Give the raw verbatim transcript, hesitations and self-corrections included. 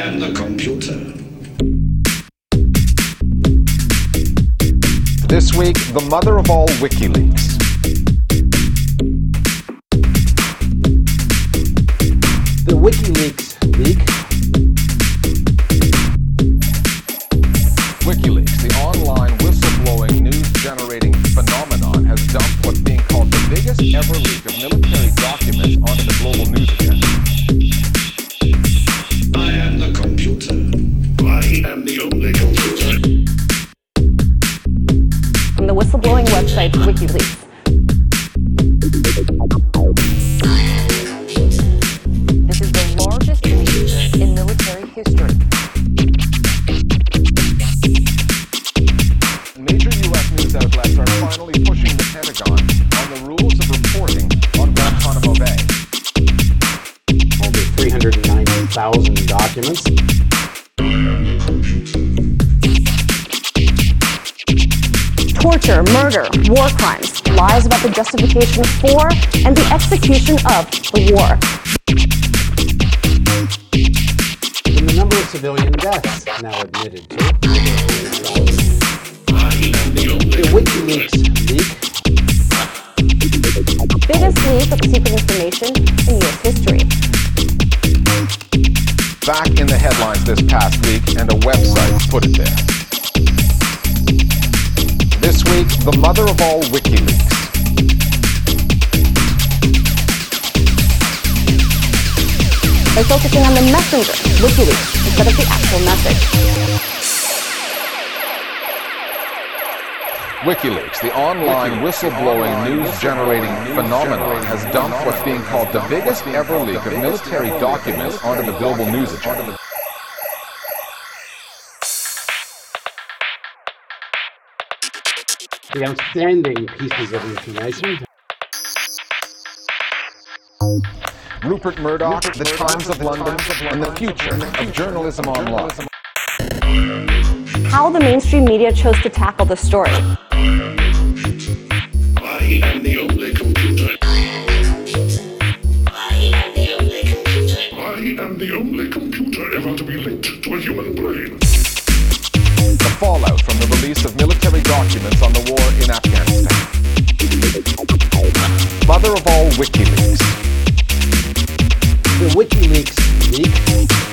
am the computer. This week, the mother of all WikiLeaks. The WikiLeaks leak. WikiLeaks, the online whistleblowing news-generating phenomenon, has dumped what's being called the biggest ever leak of military documents onto the global news agenda. I am the computer. I am the only computer. From the whistleblowing website WikiLeaks. This is the largest leak in military history. Major U S news outlets are finally pushing the Pentagon on the rules of reporting on Guantanamo Bay. Over three hundred ninety thousand documents. Torture, murder, war crimes, lies about the justification for and the execution of the war. And the number of civilian deaths now admitted to. The WikiLeaks leak. Biggest leak of secret information in U S history. Back in the headlines this past week, and a website put it there. This week, the mother of all WikiLeaks. By focusing on the messenger, WikiLeaks, instead of the actual message. WikiLeaks, the online whistleblowing news-generating phenomenon, has dumped what's being called the biggest ever leak of military documents onto the global news agenda. The outstanding pieces of information. Rupert Murdoch, The Times of London, and the future of journalism online. How the mainstream media chose to tackle the story. I am the only computer. I am the only computer. I am the only computer ever to be linked to a human brain. The fallout from the release of military documents on the war in Afghanistan. Mother of all WikiLeaks. The WikiLeaks leak.